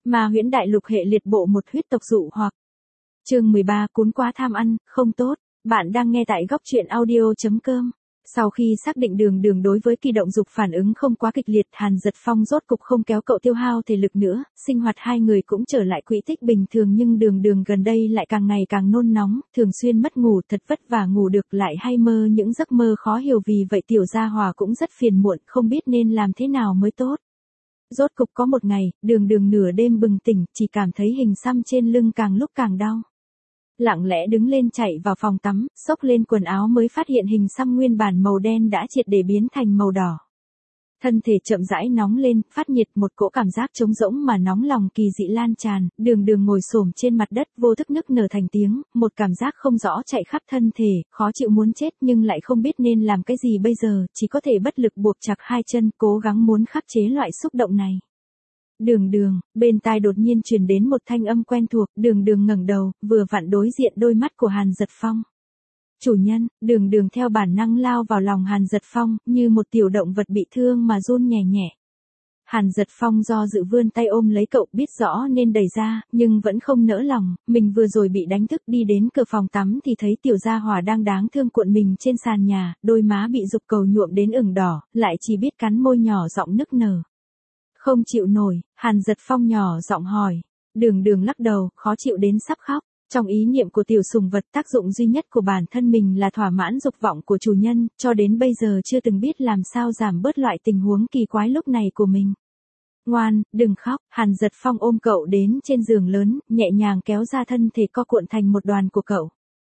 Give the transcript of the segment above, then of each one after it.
Ma huyễn đại lục hệ liệt bộ một huyết tộc dụ hoặc. Chương 13 cuốn quá tham ăn, không tốt. Bạn đang nghe tại góc truyện audio.com. Sau khi xác định đường đối với kỳ động dục phản ứng không quá kịch liệt, Hàn Dật Phong rốt cục không kéo cậu tiêu hao thể lực nữa, sinh hoạt hai người cũng trở lại quỹ tích bình thường, nhưng đường gần đây lại càng ngày càng nôn nóng, thường xuyên mất ngủ, thật vất vả ngủ được lại hay mơ những giấc mơ khó hiểu, vì vậy tiểu gia hòa cũng rất phiền muộn, không biết nên làm thế nào mới tốt. Rốt cục có một ngày, đường nửa đêm bừng tỉnh, chỉ cảm thấy hình xăm trên lưng càng lúc càng đau. Lặng lẽ đứng lên chạy vào phòng tắm, xốc lên quần áo mới phát hiện hình xăm nguyên bản màu đen đã triệt để biến thành màu đỏ. Thân thể chậm rãi nóng lên, phát nhiệt, một cỗ cảm giác trống rỗng mà nóng lòng kỳ dị lan tràn, đường ngồi xổm trên mặt đất vô thức nức nở thành tiếng, một cảm giác không rõ chạy khắp thân thể, khó chịu muốn chết nhưng lại không biết nên làm cái gì bây giờ, chỉ có thể bất lực buộc chặt hai chân, cố gắng muốn khắc chế loại xúc động này. Đường, bên tai đột nhiên truyền đến một thanh âm quen thuộc, đường ngẩng đầu, vừa vặn đối diện đôi mắt của Hàn Dật Phong. Chủ nhân, đường theo bản năng lao vào lòng Hàn Dật Phong, như một tiểu động vật bị thương mà run nhẹ nhẹ. Hàn Dật Phong do dự vươn tay ôm lấy cậu, biết rõ nên đẩy ra, nhưng vẫn không nỡ lòng, mình vừa rồi bị đánh thức, đi đến cửa phòng tắm thì thấy tiểu gia hỏa đang đáng thương cuộn mình trên sàn nhà, đôi má bị dục cầu nhuộm đến ửng đỏ, lại chỉ biết cắn môi nhỏ giọng nức nở. Không chịu nổi, Hàn Dật Phong nhỏ giọng hỏi. Đường lắc đầu, khó chịu đến sắp khóc. Trong ý niệm của tiểu sùng vật, tác dụng duy nhất của bản thân mình là thỏa mãn dục vọng của chủ nhân, cho đến bây giờ chưa từng biết làm sao giảm bớt loại tình huống kỳ quái lúc này của mình. Ngoan, đừng khóc. Hàn Dật Phong ôm cậu đến trên giường lớn, nhẹ nhàng kéo ra thân thể co cuộn thành một đoàn của cậu.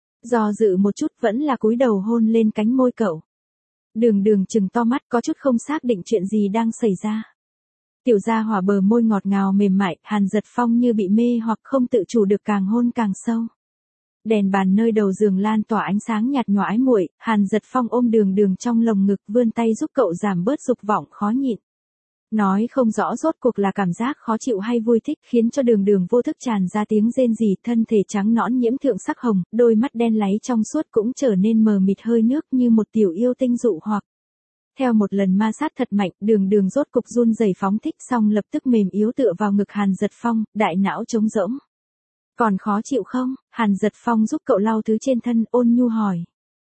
Do dự một chút vẫn là cúi đầu hôn lên cánh môi cậu. Đường trừng to mắt, có chút không xác định chuyện gì đang xảy ra. Tiểu gia hỏa bờ môi ngọt ngào mềm mại, Hàn Dật Phong như bị mê hoặc không tự chủ được, càng hôn càng sâu. Đèn bàn nơi đầu giường lan tỏa ánh sáng nhạt nhòa ái muội, Hàn Dật Phong ôm đường trong lồng ngực, vươn tay giúp cậu giảm bớt dục vọng khó nhịn. Nói không rõ rốt cuộc là cảm giác khó chịu hay vui thích, khiến cho đường vô thức tràn ra tiếng rên rỉ, thân thể trắng nõn nhiễm thượng sắc hồng, đôi mắt đen láy trong suốt cũng trở nên mờ mịt hơi nước như một tiểu yêu tinh dụ hoặc. Theo một lần ma sát thật mạnh, đường rốt cục run rẩy phóng thích, xong lập tức mềm yếu tựa vào ngực Hàn Dật Phong, đại não trống rỗng. Còn khó chịu không? Hàn Dật Phong giúp cậu lau thứ trên thân, ôn nhu hỏi.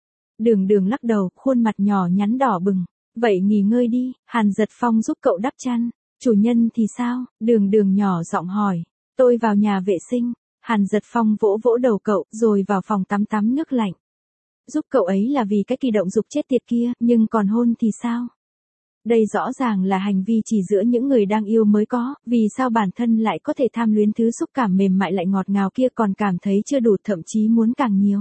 Đường lắc đầu, khuôn mặt nhỏ nhắn đỏ bừng. Vậy nghỉ ngơi đi. Hàn Dật Phong giúp cậu đắp chăn. Chủ nhân thì sao? Đường nhỏ giọng hỏi. Tôi vào nhà vệ sinh. Hàn Dật Phong vỗ đầu cậu, rồi vào phòng tắm nước lạnh. Giúp cậu ấy là vì cái kỳ động dục chết tiệt kia, nhưng còn hôn thì sao? Đây rõ ràng là hành vi chỉ giữa những người đang yêu mới có, vì sao bản thân lại có thể tham luyến thứ xúc cảm mềm mại lại ngọt ngào kia, còn cảm thấy chưa đủ, thậm chí muốn càng nhiều?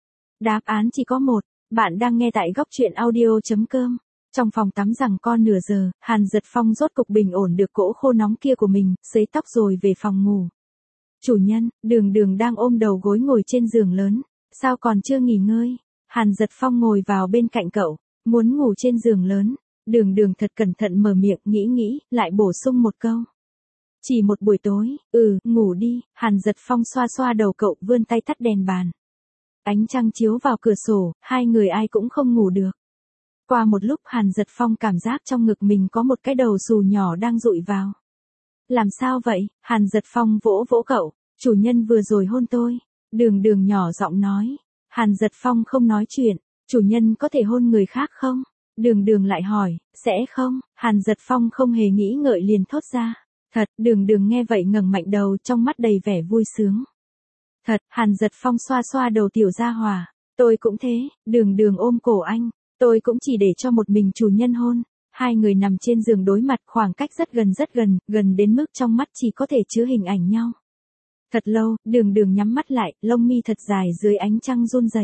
Đáp án chỉ có một, bạn đang nghe tại góc truyện audio.com. Trong phòng tắm giằng co nửa giờ, Hàn Dật Phong rốt cục bình ổn được cỗ khô nóng kia của mình, sấy tóc rồi về phòng ngủ. Chủ nhân, đường đang ôm đầu gối ngồi trên giường lớn, sao còn chưa nghỉ ngơi? Hàn Dật Phong ngồi vào bên cạnh cậu, muốn ngủ trên giường lớn. Đường thật cẩn thận mở miệng, nghĩ, lại bổ sung một câu. Chỉ một buổi tối, ngủ đi. Hàn Dật Phong xoa đầu cậu, vươn tay tắt đèn bàn. Ánh trăng chiếu vào cửa sổ, hai người ai cũng không ngủ được. Qua một lúc, Hàn Dật Phong cảm giác trong ngực mình có một cái đầu xù nhỏ đang dụi vào. Làm sao vậy? Hàn Dật Phong vỗ cậu. Chủ nhân vừa rồi hôn tôi. Đường nhỏ giọng nói. Hàn Dật Phong không nói chuyện. Chủ nhân có thể hôn người khác không? Đường lại hỏi. Sẽ không? Hàn Dật Phong không hề nghĩ ngợi liền thốt ra. Thật. Đường nghe vậy ngẩng mạnh đầu, trong mắt đầy vẻ vui sướng. Thật. Hàn Dật Phong xoa đầu tiểu gia hòa. Tôi cũng thế. Đường ôm cổ anh. Tôi cũng chỉ để cho một mình chủ nhân hôn. Hai người nằm trên giường đối mặt, khoảng cách rất gần đến mức trong mắt chỉ có thể chứa hình ảnh nhau. Thật lâu, đường nhắm mắt lại, lông mi thật dài dưới ánh trăng run rẩy.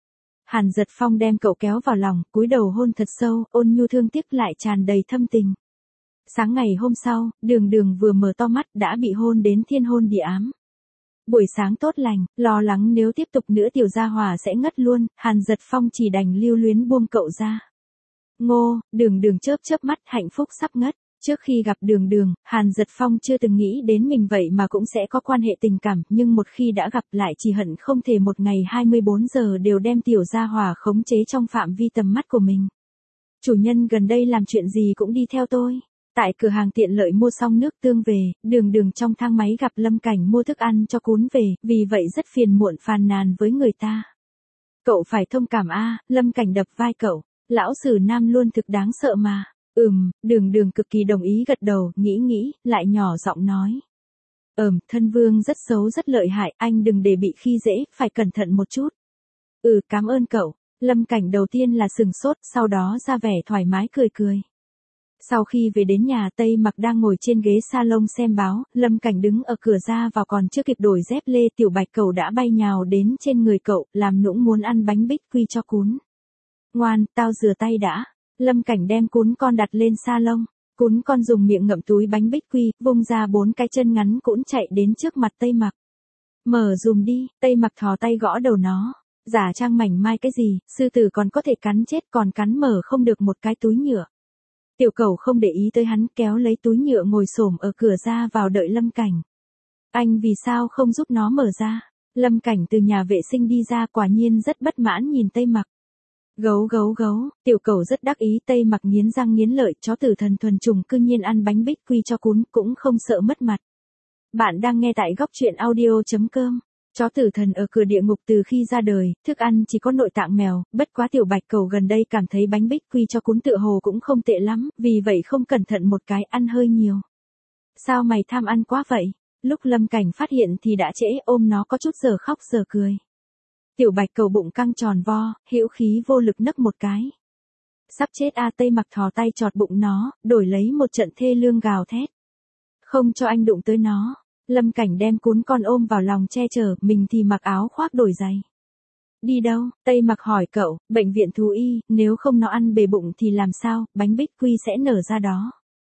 Hàn Dật Phong đem cậu kéo vào lòng, cúi đầu hôn thật sâu, ôn nhu thương tiếc lại tràn đầy thâm tình. Sáng ngày hôm sau, đường vừa mở to mắt đã bị hôn đến thiên hôn địa ám. Buổi sáng tốt lành, lo lắng nếu tiếp tục nữa tiểu gia hòa sẽ ngất luôn, Hàn Dật Phong chỉ đành lưu luyến buông cậu ra. Ngô, đường chớp mắt, hạnh phúc sắp ngất. Trước khi gặp đường, Hàn Dật Phong chưa từng nghĩ đến mình vậy mà cũng sẽ có quan hệ tình cảm, nhưng một khi đã gặp lại chỉ hận không thể một ngày 24 giờ đều đem tiểu gia hòa khống chế trong phạm vi tầm mắt của mình. Chủ nhân gần đây làm chuyện gì cũng đi theo tôi. Tại cửa hàng tiện lợi mua xong nước tương về, Đường Đường trong thang máy gặp Lâm Cảnh mua thức ăn cho Cún về, vì vậy rất phiền muộn phàn nàn với người ta. Cậu phải thông cảm a, Lâm Cảnh đập vai cậu, lão sử nam luôn thực đáng sợ mà. Đường Đường cực kỳ đồng ý gật đầu, nghĩ, lại nhỏ giọng nói. Thân vương rất xấu rất lợi hại, anh đừng để bị khi dễ, phải cẩn thận một chút. Cảm ơn cậu. Lâm Cảnh đầu tiên là sừng sốt, sau đó ra vẻ thoải mái cười. Sau khi về đến nhà, Tây Mặc đang ngồi trên ghế salon xem báo, Lâm Cảnh đứng ở cửa ra vào còn chưa kịp đổi dép lê, Tiểu Bạch Cầu đã bay nhào đến trên người cậu, làm nũng muốn ăn bánh bích quy cho Cún. Ngoan, tao rửa tay đã. Lâm Cảnh đem Cún con đặt lên salon. Cún con dùng miệng ngậm túi bánh bích quy, vung ra 4 cái chân ngắn cũng chạy đến trước mặt Tây Mặc. Mở dùm đi, Tây Mặc thò tay gõ đầu nó. Giả trang mảnh mai cái gì, sư tử còn có thể cắn chết còn cắn mở không được một cái túi nhựa. Tiểu Cẩu không để ý tới hắn, kéo lấy túi nhựa ngồi xổm ở cửa ra vào đợi Lâm Cảnh. Anh vì sao không giúp nó mở ra? Lâm Cảnh từ nhà vệ sinh đi ra, quả nhiên rất bất mãn nhìn Tây Mặc. Gấu, Tiểu Cẩu rất đắc ý. Tây Mặc nghiến răng nghiến lợi, chó tử thần thuần chủng cư nhiên ăn bánh bích quy cho Cún, cũng không sợ mất mặt. Bạn đang nghe tại góc truyện audio.com. Chó tử thần ở cửa địa ngục từ khi ra đời, thức ăn chỉ có nội tạng mèo, bất quá Tiểu Bạch Cầu gần đây cảm thấy bánh bích quy cho Cún tựa hồ cũng không tệ lắm, vì vậy không cẩn thận một cái ăn hơi nhiều. Sao mày tham ăn quá vậy? Lúc Lâm Cảnh phát hiện thì đã trễ, ôm nó có chút giờ khóc giờ cười. Tiểu Bạch Cầu bụng căng tròn vo, hữu khí vô lực nấc một cái. Sắp chết a, Tây Mặc thò tay chọt bụng nó, đổi lấy một trận thê lương gào thét. Không cho anh đụng tới nó. Lâm Cảnh đem Cún con ôm vào lòng che chở, mình thì mặc áo khoác đổi giày. Đi đâu? Tây Mặc hỏi cậu. Bệnh viện thú y, nếu không nó ăn bể bụng thì làm sao, bánh bích quy sẽ nở ra đó.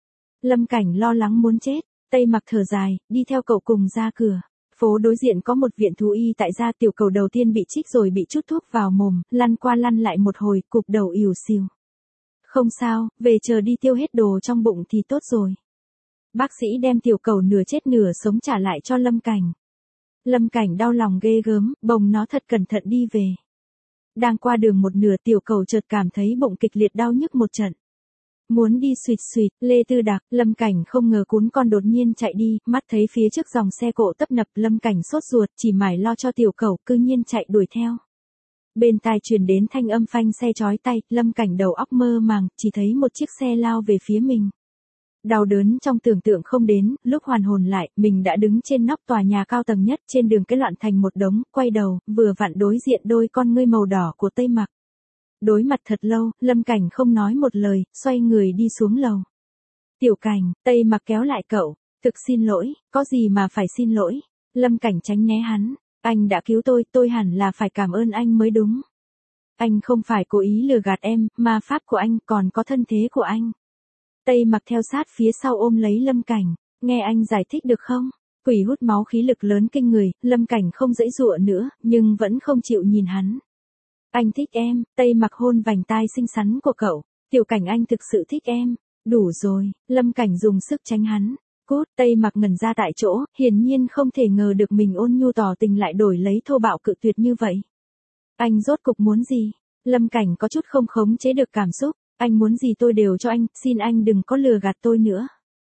Lâm Cảnh lo lắng muốn chết. Tây Mặc thở dài, đi theo cậu cùng ra cửa. Phố đối diện có một viện thú y, tại gia Tiểu Cầu đầu tiên bị trích rồi bị chút thuốc vào mồm, lăn qua lăn lại một hồi, cụp đầu ỉu xìu. Không sao, về chờ đi tiêu hết đồ trong bụng thì tốt rồi. Bác sĩ đem Tiểu Cầu nửa chết nửa sống trả lại cho Lâm Cảnh. Lâm Cảnh đau lòng ghê gớm, bồng nó thật cẩn thận đi về. Đang qua đường một nửa, Tiểu Cầu chợt cảm thấy bụng kịch liệt đau nhức một trận. Muốn đi suỵt, Lê Tư Đặc. Lâm Cảnh không ngờ Cún con đột nhiên chạy đi, mắt thấy phía trước dòng xe cộ tấp nập, Lâm Cảnh sốt ruột, chỉ mải lo cho Tiểu Cầu, cư nhiên chạy đuổi theo. Bên tai truyền đến thanh âm phanh xe chói tai, Lâm Cảnh đầu óc mơ màng, chỉ thấy một chiếc xe lao về phía mình. Đau đớn trong tưởng tượng không đến, lúc hoàn hồn lại, mình đã đứng trên nóc tòa nhà cao tầng nhất, trên đường cái loạn thành một đống, quay đầu, vừa vặn đối diện đôi con ngươi màu đỏ của Tây Mặc. Đối mặt thật lâu, Lâm Cảnh không nói một lời, xoay người đi xuống lầu. Tiểu Cảnh, Tây Mặc kéo lại cậu. Thực xin lỗi, có gì mà phải xin lỗi. Lâm Cảnh tránh né hắn. Anh đã cứu tôi hẳn là phải cảm ơn anh mới đúng. Anh không phải cố ý lừa gạt em, ma pháp của anh còn có thân thế của anh. Tây Mặc theo sát phía sau ôm lấy Lâm Cảnh. Nghe anh giải thích được không? Quỷ hút máu khí lực lớn kinh người, Lâm Cảnh không giãy giụa nữa, nhưng vẫn không chịu nhìn hắn. Anh thích em. Tây Mặc hôn vành tai xinh xắn của cậu. Tiểu Cảnh, anh thực sự thích em. Đủ rồi. Lâm Cảnh dùng sức tránh hắn. Cút. Tây Mặc ngẩn ra tại chỗ, hiển nhiên không thể ngờ được mình ôn nhu tỏ tình lại đổi lấy thô bạo cự tuyệt như vậy. Anh rốt cục muốn gì? Lâm Cảnh có chút không khống chế được cảm xúc. Anh muốn gì tôi đều cho anh, xin anh đừng có lừa gạt tôi nữa.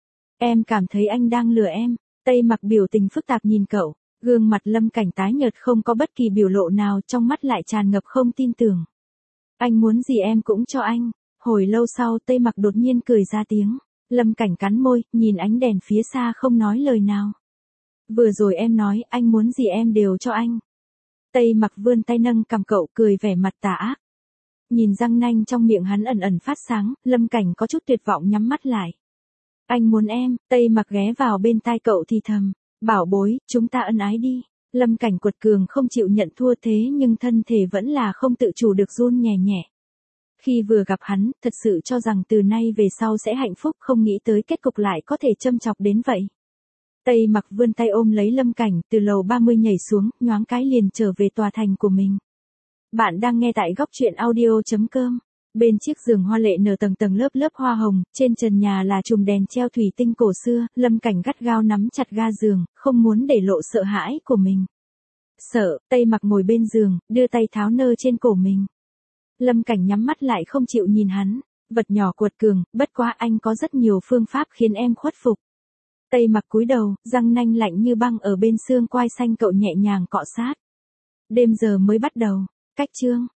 Em cảm thấy anh đang lừa em. Tây Mặc biểu tình phức tạp nhìn cậu. Gương mặt Lâm Cảnh tái nhợt không có bất kỳ biểu lộ nào, trong mắt lại tràn ngập không tin tưởng. Anh muốn gì em cũng cho anh. Hồi lâu sau, Tây Mặc đột nhiên cười ra tiếng. Lâm Cảnh cắn môi, nhìn ánh đèn phía xa không nói lời nào. Vừa rồi em nói anh muốn gì em đều cho anh. Tây Mặc vươn tay nâng cằm cậu, cười vẻ mặt tà ác. Nhìn răng nanh trong miệng hắn ẩn ẩn phát sáng, Lâm Cảnh có chút tuyệt vọng nhắm mắt lại. Anh muốn em. Tây Mặc ghé vào bên tai cậu thì thầm. Bảo bối, chúng ta ân ái đi. Lâm Cảnh quật cường không chịu nhận thua, thế nhưng thân thể vẫn là không tự chủ được run nhẹ nhẹ. Khi vừa gặp hắn, thật sự cho rằng từ nay về sau sẽ hạnh phúc, không nghĩ tới kết cục lại có thể châm chọc đến vậy. Tây Mặc vươn tay ôm lấy Lâm Cảnh, từ lầu 30 nhảy xuống, nhoáng cái liền trở về tòa thành của mình. Bạn đang nghe tại góc truyện audio.com. Bên chiếc giường hoa lệ nở tầng tầng lớp lớp hoa hồng, trên trần nhà là chùm đèn treo thủy tinh cổ xưa, Lâm Cảnh gắt gao nắm chặt ga giường, không muốn để lộ sợ hãi của mình. Sợ. Tây Mặc ngồi bên giường, đưa tay tháo nơ trên cổ mình. Lâm Cảnh nhắm mắt lại không chịu nhìn hắn. Vật nhỏ quật cường, bất quá anh có rất nhiều phương pháp khiến em khuất phục. Tây Mặc cúi đầu, răng nanh lạnh như băng ở bên xương quai xanh cậu nhẹ nhàng cọ sát. Đêm giờ mới bắt đầu. Cách chương